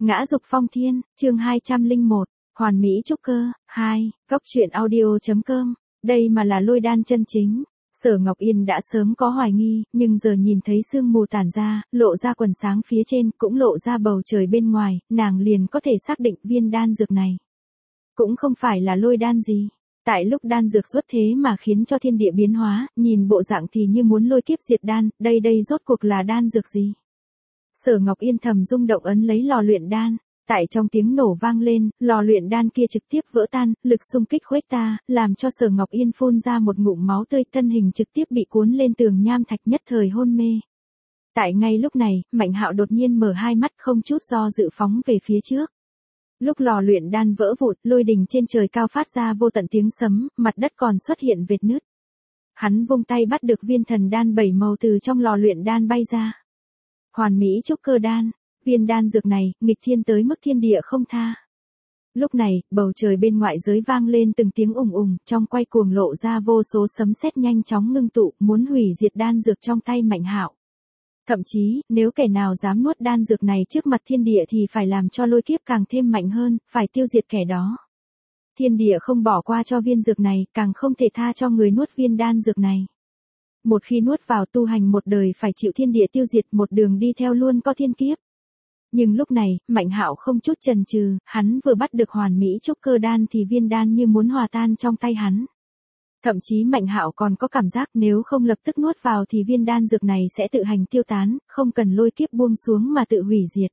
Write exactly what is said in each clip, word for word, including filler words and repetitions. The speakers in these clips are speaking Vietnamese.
Ngã dục phong thiên, chương hai trăm lẻ một, hoàn mỹ trúc cơ, hai, góc truyện audio.com, đây mà là lôi đan chân chính. Sở Ngọc Yên đã sớm có hoài nghi, nhưng giờ nhìn thấy sương mù tản ra, lộ ra quần sáng phía trên, cũng lộ ra bầu trời bên ngoài, nàng liền có thể xác định viên đan dược này. Cũng không phải là lôi đan gì. Tại lúc đan dược xuất thế mà khiến cho thiên địa biến hóa, nhìn bộ dạng thì như muốn lôi kiếp diệt đan, đây đây rốt cuộc là đan dược gì? Sở Ngọc Yên thầm rung động ấn lấy lò luyện đan, tại trong tiếng nổ vang lên, lò luyện đan kia trực tiếp vỡ tan, lực xung kích khuếch ta, làm cho Sở Ngọc Yên phun ra một ngụm máu tươi, thân hình trực tiếp bị cuốn lên tường nham thạch, nhất thời hôn mê. Tại ngay lúc này, Mạnh Hạo đột nhiên mở hai mắt không chút do dự phóng về phía trước. Lúc lò luyện đan vỡ vụn, lôi đình trên trời cao phát ra vô tận tiếng sấm, mặt đất còn xuất hiện vệt nứt. Hắn vung tay bắt được viên thần đan bảy màu từ trong lò luyện đan bay ra. Hoàn mỹ trúc cơ đan, viên đan dược này, nghịch thiên tới mức thiên địa không tha. Lúc này, bầu trời bên ngoại giới vang lên từng tiếng ùng ùng, trong quay cuồng lộ ra vô số sấm sét nhanh chóng ngưng tụ, muốn hủy diệt đan dược trong tay Mạnh Hạo. Thậm chí, nếu kẻ nào dám nuốt đan dược này trước mặt thiên địa thì phải làm cho lôi kiếp càng thêm mạnh hơn, phải tiêu diệt kẻ đó. Thiên địa không bỏ qua cho viên dược này, càng không thể tha cho người nuốt viên đan dược này. Một khi nuốt vào tu hành một đời phải chịu thiên địa tiêu diệt, một đường đi theo luôn có thiên kiếp. Nhưng lúc này, Mạnh Hạo không chút chần chừ, hắn vừa bắt được hoàn mỹ trúc cơ đan thì viên đan như muốn hòa tan trong tay hắn. Thậm chí Mạnh Hạo còn có cảm giác nếu không lập tức nuốt vào thì viên đan dược này sẽ tự hành tiêu tán, không cần lôi kiếp buông xuống mà tự hủy diệt.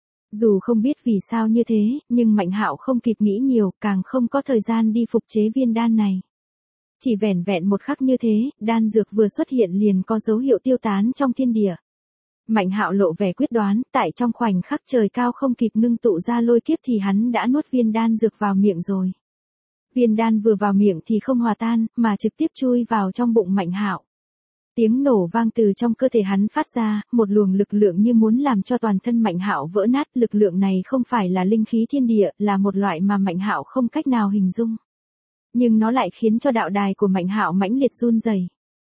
Dù không biết vì sao như thế, nhưng Mạnh Hạo không kịp nghĩ nhiều, càng không có thời gian đi phục chế viên đan này. Chỉ vẻn vẹn một khắc như thế, đan dược vừa xuất hiện liền có dấu hiệu tiêu tán trong thiên địa. Mạnh Hạo lộ vẻ quyết đoán, tại trong khoảnh khắc trời cao không kịp ngưng tụ ra lôi kiếp thì hắn đã nuốt viên đan dược vào miệng rồi. Viên đan vừa vào miệng thì không hòa tan, mà trực tiếp chui vào trong bụng Mạnh Hạo. Tiếng nổ vang từ trong cơ thể hắn phát ra, một luồng lực lượng như muốn làm cho toàn thân Mạnh Hạo vỡ nát, lực lượng này không phải là linh khí thiên địa, là một loại mà Mạnh Hạo không cách nào hình dung. Nhưng nó lại khiến cho đạo đài của Mạnh Hạo mãnh liệt run rẩy.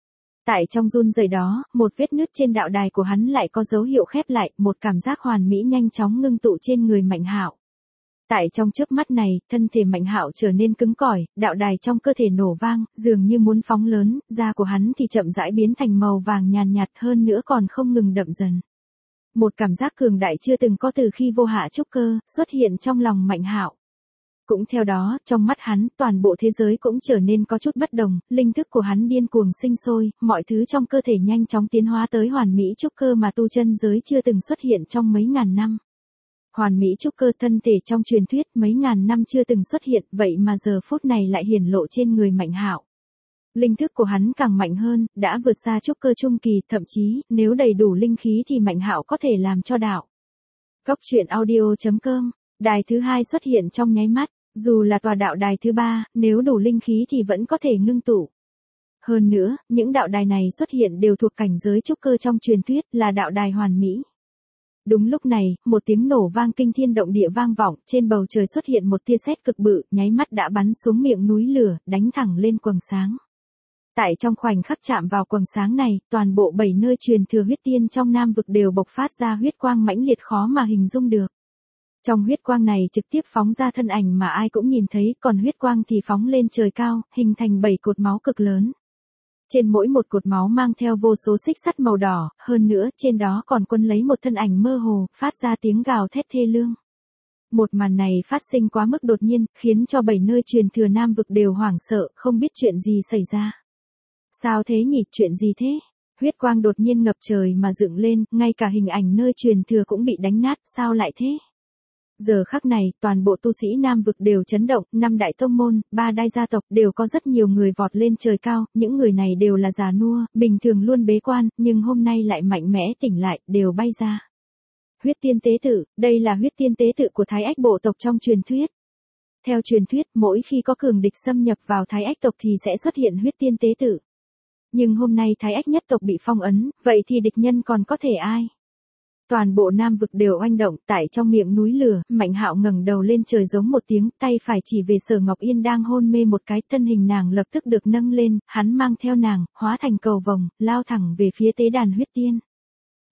Tại trong run rẩy đó, một vết nứt trên đạo đài của hắn lại có dấu hiệu khép lại, một cảm giác hoàn mỹ nhanh chóng ngưng tụ trên người Mạnh Hạo. Tại trong chớp mắt này, thân thể Mạnh Hạo trở nên cứng cỏi, đạo đài trong cơ thể nổ vang, dường như muốn phóng lớn, da của hắn thì chậm rãi biến thành màu vàng nhàn nhạt hơn nữa còn không ngừng đậm dần. Một cảm giác cường đại chưa từng có từ khi vô hạ trúc cơ, xuất hiện trong lòng Mạnh Hạo. Cũng theo đó, trong mắt hắn, toàn bộ thế giới cũng trở nên có chút bất đồng, linh thức của hắn điên cuồng sinh sôi, mọi thứ trong cơ thể nhanh chóng tiến hóa tới hoàn mỹ trúc cơ mà tu chân giới chưa từng xuất hiện trong mấy ngàn năm. Hoàn mỹ trúc cơ thân thể trong truyền thuyết mấy ngàn năm chưa từng xuất hiện, vậy mà giờ phút này lại hiển lộ trên người Mạnh Hạo. Linh thức của hắn càng mạnh hơn, đã vượt xa trúc cơ trung kỳ, thậm chí, nếu đầy đủ linh khí thì Mạnh Hạo có thể làm cho đạo. Góc truyện audio.com, đài thứ hai xuất hiện trong nháy mắt, dù là tòa đạo đài thứ ba, nếu đủ linh khí thì vẫn có thể ngưng tụ. Hơn nữa, những đạo đài này xuất hiện đều thuộc cảnh giới trúc cơ trong truyền thuyết, là đạo đài hoàn mỹ. Đúng lúc này, một tiếng nổ vang kinh thiên động địa vang vọng, trên bầu trời xuất hiện một tia sét cực bự, nháy mắt đã bắn xuống miệng núi lửa, đánh thẳng lên quầng sáng. Tại trong khoảnh khắc chạm vào quầng sáng này, toàn bộ bảy nơi truyền thừa huyết tiên trong Nam vực đều bộc phát ra huyết quang mãnh liệt khó mà hình dung được. Trong huyết quang này trực tiếp phóng ra thân ảnh mà ai cũng nhìn thấy, còn huyết quang thì phóng lên trời cao, hình thành bảy cột máu cực lớn. Trên mỗi một cột máu mang theo vô số xích sắt màu đỏ, hơn nữa, trên đó còn quấn lấy một thân ảnh mơ hồ, phát ra tiếng gào thét thê lương. Một màn này phát sinh quá mức đột nhiên, khiến cho bảy nơi truyền thừa Nam vực đều hoảng sợ, không biết chuyện gì xảy ra. Sao thế nhỉ, chuyện gì thế? Huyết quang đột nhiên ngập trời mà dựng lên, ngay cả hình ảnh nơi truyền thừa cũng bị đánh nát, sao lại thế? Giờ khắc này, toàn bộ tu sĩ Nam vực đều chấn động, năm đại tông môn, ba đại gia tộc đều có rất nhiều người vọt lên trời cao, những người này đều là già nua, bình thường luôn bế quan, nhưng hôm nay lại mạnh mẽ tỉnh lại, đều bay ra. Huyết tiên tế tự, đây là huyết tiên tế tự của Thái Ách bộ tộc trong truyền thuyết. Theo truyền thuyết, mỗi khi có cường địch xâm nhập vào Thái Ách tộc thì sẽ xuất hiện huyết tiên tế tự. Nhưng hôm nay Thái Ách nhất tộc bị phong ấn, vậy thì địch nhân còn có thể ai? Toàn bộ Nam vực đều oanh động, tại trong miệng núi lửa, Mạnh Hạo ngẩng đầu lên trời giống một tiếng, tay phải chỉ về Sở Ngọc Yên đang hôn mê một cái, thân hình nàng lập tức được nâng lên, hắn mang theo nàng, hóa thành cầu vồng, lao thẳng về phía tế đàn huyết tiên.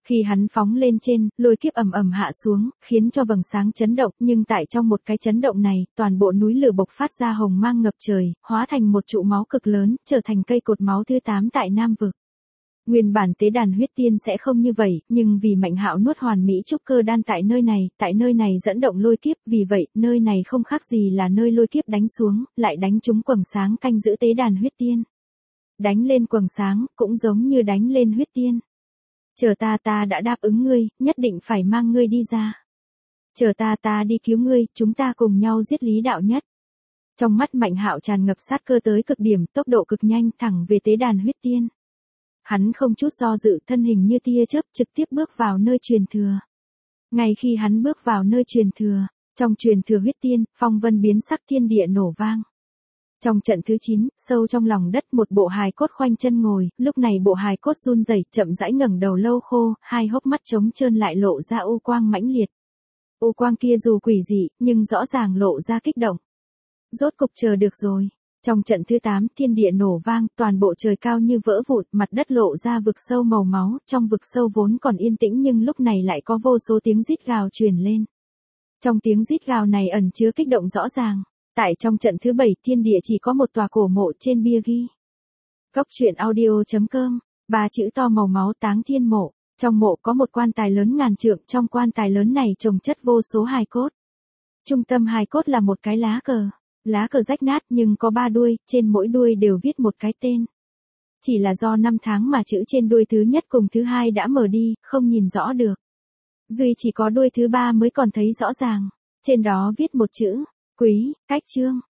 Khi hắn phóng lên trên, lôi kiếp ầm ầm hạ xuống, khiến cho vầng sáng chấn động, nhưng tại trong một cái chấn động này, toàn bộ núi lửa bộc phát ra hồng mang ngập trời, hóa thành một trụ máu cực lớn, trở thành cây cột máu thứ tám tại Nam vực. Nguyên bản tế đàn huyết tiên sẽ không như vậy, nhưng vì Mạnh Hạo nuốt hoàn mỹ trúc cơ đan tại nơi này, tại nơi này dẫn động lôi kiếp, vì vậy, nơi này không khác gì là nơi lôi kiếp đánh xuống, lại đánh trúng quầng sáng canh giữ tế đàn huyết tiên. Đánh lên quầng sáng, cũng giống như đánh lên huyết tiên. Chờ ta ta đã đáp ứng ngươi, nhất định phải mang ngươi đi ra. Chờ ta ta đi cứu ngươi, chúng ta cùng nhau giết Lý Đạo Nhất. Trong mắt Mạnh Hạo tràn ngập sát cơ tới cực điểm, tốc độ cực nhanh thẳng về tế đàn huyết tiên. Hắn không chút do dự, thân hình như tia chớp trực tiếp bước vào nơi truyền thừa. Ngay khi hắn bước vào nơi truyền thừa, trong truyền thừa huyết tiên, phong vân biến sắc thiên địa nổ vang. Trong trận thứ chín, sâu trong lòng đất một bộ hài cốt khoanh chân ngồi, lúc này bộ hài cốt run rẩy, chậm rãi ngẩng đầu lâu khô, hai hốc mắt trống trơn lại lộ ra u quang mãnh liệt. U quang kia dù quỷ dị, nhưng rõ ràng lộ ra kích động. Rốt cục chờ được rồi. Trong trận thứ tám, thiên địa nổ vang, toàn bộ trời cao như vỡ vụn, mặt đất lộ ra vực sâu màu máu, trong vực sâu vốn còn yên tĩnh nhưng lúc này lại có vô số tiếng rít gào truyền lên. Trong tiếng rít gào này ẩn chứa kích động rõ ràng. Tại trong trận thứ bảy, thiên địa chỉ có một tòa cổ mộ trên bia ghi. Cốc truyện audio chấm com, ba chữ to màu máu táng thiên mộ. Trong mộ có một quan tài lớn ngàn trượng, trong quan tài lớn này chồng chất vô số hài cốt. Trung tâm hài cốt là một cái lá cờ. Lá cờ rách nát nhưng có ba đuôi, trên mỗi đuôi đều viết một cái tên. Chỉ là do năm tháng mà chữ trên đuôi thứ nhất cùng thứ hai đã mở đi, không nhìn rõ được. Duy chỉ có đuôi thứ ba mới còn thấy rõ ràng. Trên đó viết một chữ, Quý, Cách Trương.